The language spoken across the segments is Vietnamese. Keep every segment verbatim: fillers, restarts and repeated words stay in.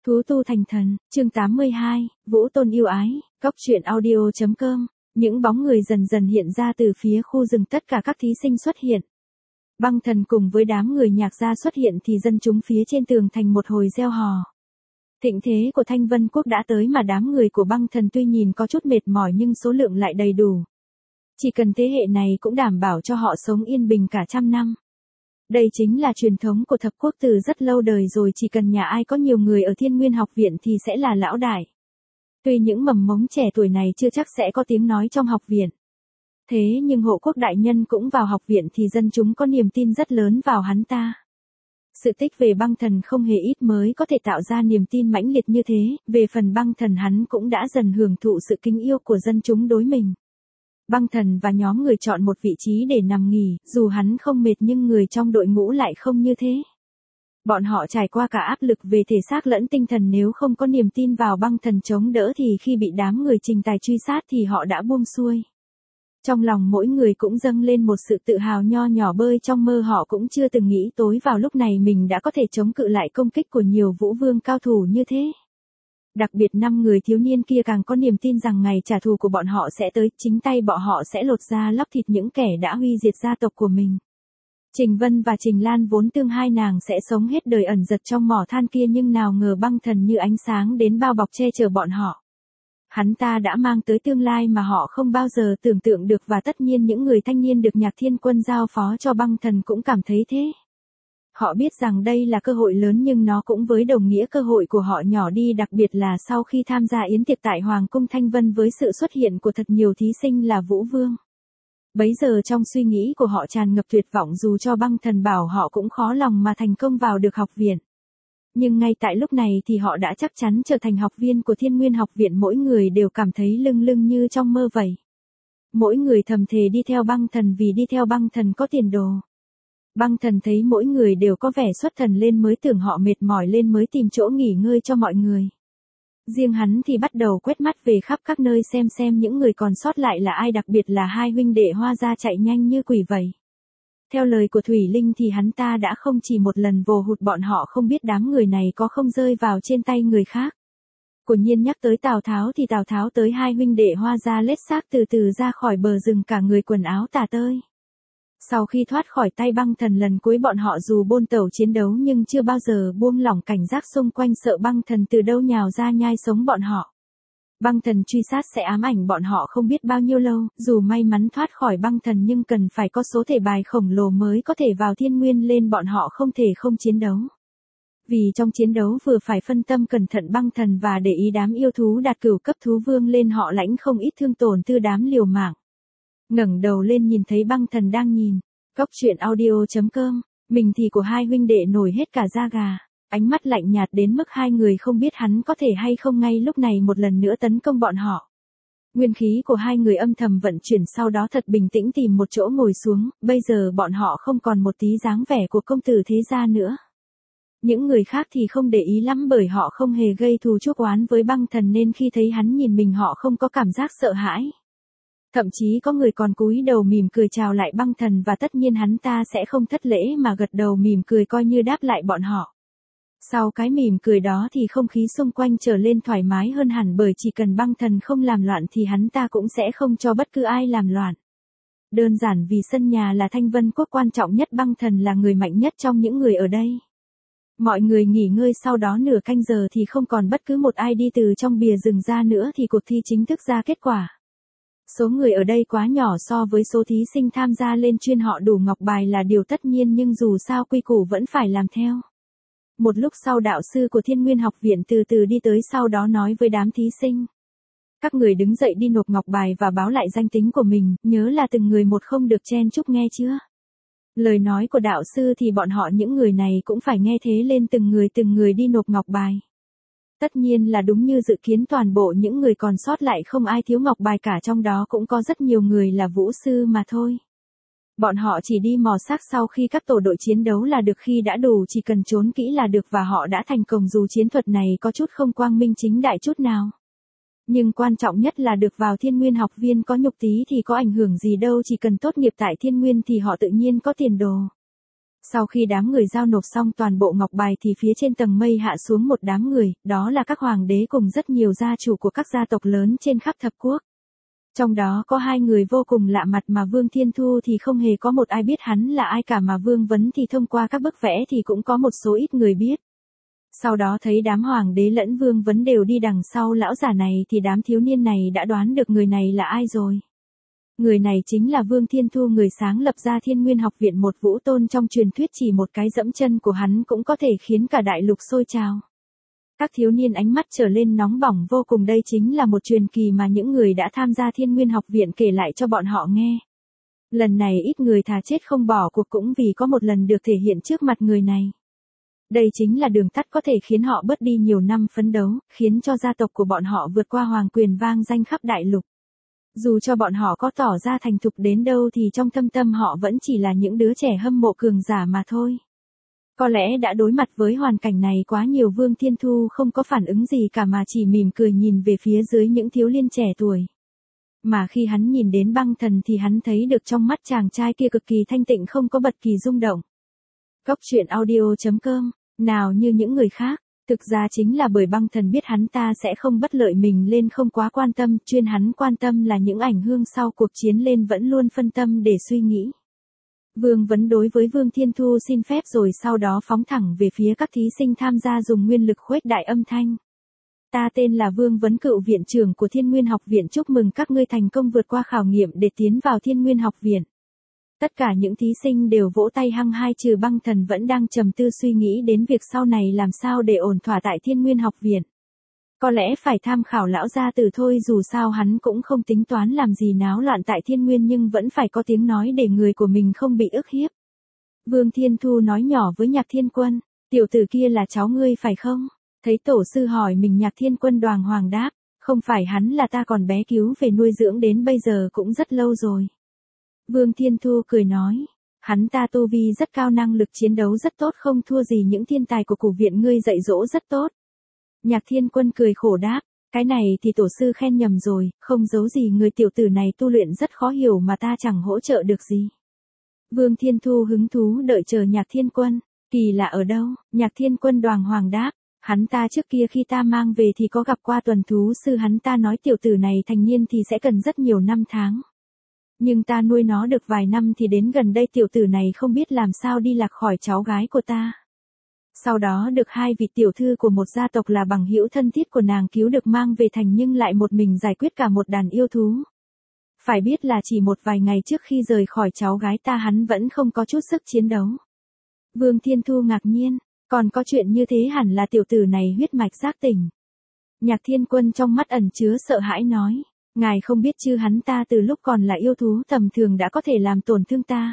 Thú tu thành thần, chương tám mươi hai, Vũ Tôn yêu ái, Cóc truyện audio.com. Những bóng người dần dần hiện ra từ phía khu rừng, tất cả các thí sinh xuất hiện. Băng Thần cùng với đám người nhạc gia xuất hiện thì dân chúng phía trên tường thành một hồi reo hò. Thịnh thế của Thanh Vân Quốc đã tới mà đám người của Băng Thần tuy nhìn có chút mệt mỏi nhưng số lượng lại đầy đủ. Chỉ cần thế hệ này cũng đảm bảo cho họ sống yên bình cả trăm năm. Đây chính là truyền thống của thập quốc từ rất lâu đời rồi, chỉ cần nhà ai có nhiều người ở Thiên Nguyên học viện thì sẽ là lão đại. Tuy những mầm mống trẻ tuổi này chưa chắc sẽ có tiếng nói trong học viện. Thế nhưng hộ quốc đại nhân cũng vào học viện thì dân chúng có niềm tin rất lớn vào hắn ta. Sự tích về Băng Thần không hề ít mới có thể tạo ra niềm tin mãnh liệt như thế, về phần Băng Thần hắn cũng đã dần hưởng thụ sự kính yêu của dân chúng đối mình. Băng Thần và nhóm người chọn một vị trí để nằm nghỉ, dù hắn không mệt nhưng người trong đội ngũ lại không như thế. Bọn họ trải qua cả áp lực về thể xác lẫn tinh thần, nếu không có niềm tin vào Băng Thần chống đỡ thì khi bị đám người Trình Tài truy sát thì họ đã buông xuôi. Trong lòng mỗi người cũng dâng lên một sự tự hào nho nhỏ, bơi trong mơ họ cũng chưa từng nghĩ tối vào lúc này mình đã có thể chống cự lại công kích của nhiều vũ vương cao thủ như thế. Đặc biệt năm người thiếu niên kia càng có niềm tin rằng ngày trả thù của bọn họ sẽ tới, chính tay bọn họ sẽ lột da lóc thịt những kẻ đã huy diệt gia tộc của mình. Trình Vân và Trình Lan vốn tương hai nàng sẽ sống hết đời ẩn giật trong mỏ than kia, nhưng nào ngờ Băng Thần như ánh sáng đến bao bọc che chở bọn họ. Hắn ta đã mang tới tương lai mà họ không bao giờ tưởng tượng được, và tất nhiên những người thanh niên được Nhạc Thiên Quân giao phó cho Băng Thần cũng cảm thấy thế. Họ biết rằng đây là cơ hội lớn nhưng nó cũng với đồng nghĩa cơ hội của họ nhỏ đi, đặc biệt là sau khi tham gia yến tiệc tại Hoàng cung Thanh Vân với sự xuất hiện của thật nhiều thí sinh là Vũ Vương. Bấy giờ trong suy nghĩ của họ tràn ngập tuyệt vọng, dù cho Băng Thần bảo họ cũng khó lòng mà thành công vào được học viện. Nhưng ngay tại lúc này thì họ đã chắc chắn trở thành học viên của Thiên Nguyên học viện, mỗi người đều cảm thấy lưng lưng như trong mơ vậy. Mỗi người thầm thề đi theo Băng Thần vì đi theo Băng Thần có tiền đồ. Băng Thần thấy mỗi người đều có vẻ xuất thần lên mới tưởng họ mệt mỏi lên mới tìm chỗ nghỉ ngơi cho mọi người. Riêng hắn thì bắt đầu quét mắt về khắp các nơi xem xem những người còn sót lại là ai, đặc biệt là hai huynh đệ Hoa Gia chạy nhanh như quỷ vậy. Theo lời của Thủy Linh thì hắn ta đã không chỉ một lần vồ hụt bọn họ, không biết đám người này có không rơi vào trên tay người khác. Của Nhiên nhắc tới Tào Tháo thì Tào Tháo tới hai huynh đệ Hoa Gia lết xác từ từ ra khỏi bờ rừng, cả người quần áo tả tơi. Sau khi thoát khỏi tay Băng Thần lần cuối, bọn họ dù bôn tẩu chiến đấu nhưng chưa bao giờ buông lỏng cảnh giác xung quanh, sợ Băng Thần từ đâu nhào ra nhai sống bọn họ. Băng Thần truy sát sẽ ám ảnh bọn họ không biết bao nhiêu lâu, dù may mắn thoát khỏi Băng Thần nhưng cần phải có số thể bài khổng lồ mới có thể vào Thiên Nguyên lên, bọn họ không thể không chiến đấu. Vì trong chiến đấu vừa phải phân tâm cẩn thận Băng Thần và để ý đám yêu thú đạt cửu cấp thú vương lên, họ lãnh không ít thương tổn từ đám liều mạng. Ngẩng đầu lên nhìn thấy Băng Thần đang nhìn. Cóc truyện audio.com. Mình thì của hai huynh đệ nổi hết cả da gà. Ánh mắt lạnh nhạt đến mức hai người không biết hắn có thể hay không ngay lúc này một lần nữa tấn công bọn họ. Nguyên khí của hai người âm thầm vận chuyển, sau đó thật bình tĩnh tìm một chỗ ngồi xuống. Bây giờ bọn họ không còn một tí dáng vẻ của công tử thế gia nữa. Những người khác thì không để ý lắm, bởi họ không hề gây thù chuốc oán với Băng Thần, nên khi thấy hắn nhìn mình họ không có cảm giác sợ hãi. Thậm chí có người còn cúi đầu mỉm cười chào lại Băng Thần, và tất nhiên hắn ta sẽ không thất lễ mà gật đầu mỉm cười coi như đáp lại bọn họ. Sau cái mỉm cười đó thì không khí xung quanh trở lên thoải mái hơn hẳn, bởi chỉ cần Băng Thần không làm loạn thì hắn ta cũng sẽ không cho bất cứ ai làm loạn. Đơn giản vì sân nhà là Thanh Vân Quốc, quan trọng nhất Băng Thần là người mạnh nhất trong những người ở đây. Mọi người nghỉ ngơi sau đó nửa canh giờ thì không còn bất cứ một ai đi từ trong bìa rừng ra nữa thì cuộc thi chính thức ra kết quả. Số người ở đây quá nhỏ so với số thí sinh tham gia lên chuyên, họ đủ ngọc bài là điều tất nhiên, nhưng dù sao quy củ vẫn phải làm theo. Một lúc sau đạo sư của Thiên Nguyên học viện từ từ đi tới, sau đó nói với đám thí sinh. Các người đứng dậy đi nộp ngọc bài và báo lại danh tính của mình, nhớ là từng người một, không được chen chúc, nghe chưa? Lời nói của đạo sư thì bọn họ những người này cũng phải nghe, thế lên từng người từng người đi nộp ngọc bài. Tất nhiên là đúng như dự kiến, toàn bộ những người còn sót lại không ai thiếu ngọc bài cả, trong đó cũng có rất nhiều người là vũ sư mà thôi. Bọn họ chỉ đi mò xác sau khi các tổ đội chiến đấu là được, khi đã đủ chỉ cần trốn kỹ là được, và họ đã thành công dù chiến thuật này có chút không quang minh chính đại chút nào. Nhưng quan trọng nhất là được vào Thiên Nguyên học viên, có nhục tí thì có ảnh hưởng gì đâu, chỉ cần tốt nghiệp tại Thiên Nguyên thì họ tự nhiên có tiền đồ. Sau khi đám người giao nộp xong toàn bộ ngọc bài thì phía trên tầng mây hạ xuống một đám người, đó là các hoàng đế cùng rất nhiều gia chủ của các gia tộc lớn trên khắp thập quốc. Trong đó có hai người vô cùng lạ mặt mà Vương Thiên Thu thì không hề có một ai biết hắn là ai cả, mà Vương Vấn thì thông qua các bức vẽ thì cũng có một số ít người biết. Sau đó thấy đám hoàng đế lẫn Vương Vấn đều đi đằng sau lão giả này thì đám thiếu niên này đã đoán được người này là ai rồi. Người này chính là Vương Thiên Thu, người sáng lập ra Thiên Nguyên Học Viện, một vũ tôn trong truyền thuyết, chỉ một cái dẫm chân của hắn cũng có thể khiến cả đại lục sôi trào. Các thiếu niên ánh mắt trở lên nóng bỏng vô cùng, đây chính là một truyền kỳ mà những người đã tham gia Thiên Nguyên Học Viện kể lại cho bọn họ nghe. Lần này ít người thà chết không bỏ cuộc cũng vì có một lần được thể hiện trước mặt người này. Đây chính là đường tắt có thể khiến họ bớt đi nhiều năm phấn đấu, khiến cho gia tộc của bọn họ vượt qua hoàng quyền vang danh khắp đại lục. Dù cho bọn họ có tỏ ra thành thục đến đâu thì trong thâm tâm họ vẫn chỉ là những đứa trẻ hâm mộ cường giả mà thôi. Có lẽ đã đối mặt với hoàn cảnh này quá nhiều, Vương Thiên Thu không có phản ứng gì cả mà chỉ mỉm cười nhìn về phía dưới những thiếu niên trẻ tuổi. Mà khi hắn nhìn đến Băng Thần thì hắn thấy được trong mắt chàng trai kia cực kỳ thanh tịnh, không có bất kỳ rung động. Cốc truyện audio chấm com, nào như những người khác, thực ra chính là bởi Băng Thần biết hắn ta sẽ không bất lợi mình lên không quá quan tâm, chuyên hắn quan tâm là những ảnh hưởng sau cuộc chiến lên vẫn luôn phân tâm để suy nghĩ. Vương Vấn đối với Vương Thiên Thu xin phép rồi sau đó phóng thẳng về phía các thí sinh tham gia, dùng nguyên lực khuếch đại âm thanh. Ta tên là Vương Vấn, cựu viện trưởng của Thiên Nguyên Học Viện, chúc mừng các ngươi thành công vượt qua khảo nghiệm để tiến vào Thiên Nguyên Học Viện. Tất cả những thí sinh đều vỗ tay hăng hai, trừ Băng Thần vẫn đang trầm tư suy nghĩ đến việc sau này làm sao để ổn thỏa tại Thiên Nguyên Học Viện. Có lẽ phải tham khảo lão gia tử thôi, dù sao hắn cũng không tính toán làm gì náo loạn tại Thiên Nguyên, nhưng vẫn phải có tiếng nói để người của mình không bị ức hiếp. Vương Thiên Thu nói nhỏ với Nhạc Thiên Quân, tiểu tử kia là cháu ngươi phải không? Thấy tổ sư hỏi mình, Nhạc Thiên Quân đoàng hoàng đáp, không phải, hắn là ta còn bé cứu về nuôi dưỡng đến bây giờ cũng rất lâu rồi. Vương Thiên Thu cười nói, hắn ta tu vi rất cao, năng lực chiến đấu rất tốt, không thua gì những thiên tài của cổ viện ngươi dạy dỗ rất tốt. Nhạc Thiên Quân cười khổ đáp, cái này thì tổ sư khen nhầm rồi, không giấu gì người tiểu tử này tu luyện rất khó hiểu mà ta chẳng hỗ trợ được gì. Vương Thiên Thu hứng thú đợi chờ Nhạc Thiên Quân, kỳ lạ ở đâu? Nhạc Thiên Quân đoàng hoàng đáp, hắn ta trước kia khi ta mang về thì có gặp qua tuần thú sư, hắn ta nói tiểu tử này thành niên thì sẽ cần rất nhiều năm tháng. Nhưng ta nuôi nó được vài năm thì đến gần đây tiểu tử này không biết làm sao đi lạc khỏi cháu gái của ta. Sau đó được hai vị tiểu thư của một gia tộc là bằng hữu thân thiết của nàng cứu được, mang về thành, nhưng lại một mình giải quyết cả một đàn yêu thú. Phải biết là chỉ một vài ngày trước khi rời khỏi cháu gái ta hắn vẫn không có chút sức chiến đấu. Vương Thiên Thu ngạc nhiên, còn có chuyện như thế, hẳn là tiểu tử này huyết mạch giác tỉnh. Nhạc Thiên Quân trong mắt ẩn chứa sợ hãi nói, ngài không biết chứ, hắn ta từ lúc còn là yêu thú tầm thường đã có thể làm tổn thương ta.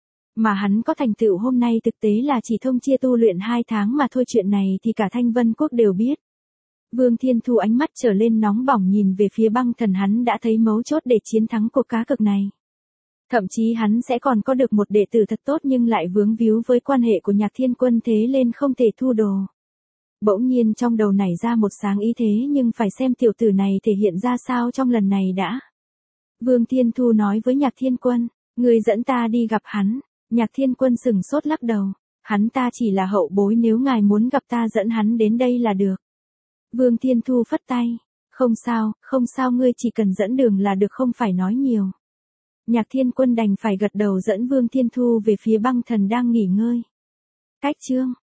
Mà hắn có thành tựu hôm nay thực tế là chỉ thông chia tu luyện hai tháng mà thôi, chuyện này thì cả Thanh Vân Quốc đều biết. Vương Thiên Thu ánh mắt trở lên nóng bỏng nhìn về phía Băng Thần, hắn đã thấy mấu chốt để chiến thắng cuộc cá cược này. Thậm chí hắn sẽ còn có được một đệ tử thật tốt, nhưng lại vướng víu với quan hệ của Nhạc Thiên Quân, thế lên không thể thu đồ. Bỗng nhiên trong đầu nảy ra một sáng ý, thế nhưng phải xem tiểu tử này thể hiện ra sao trong lần này đã. Vương Thiên Thu nói với Nhạc Thiên Quân, người dẫn ta đi gặp hắn. Nhạc Thiên Quân sừng sốt lắc đầu, hắn ta chỉ là hậu bối, nếu ngài muốn gặp ta dẫn hắn đến đây là được. Vương Thiên Thu phất tay, không sao, không sao, ngươi chỉ cần dẫn đường là được, không phải nói nhiều. Nhạc Thiên Quân đành phải gật đầu dẫn Vương Thiên Thu về phía Băng Thần đang nghỉ ngơi. Cách chương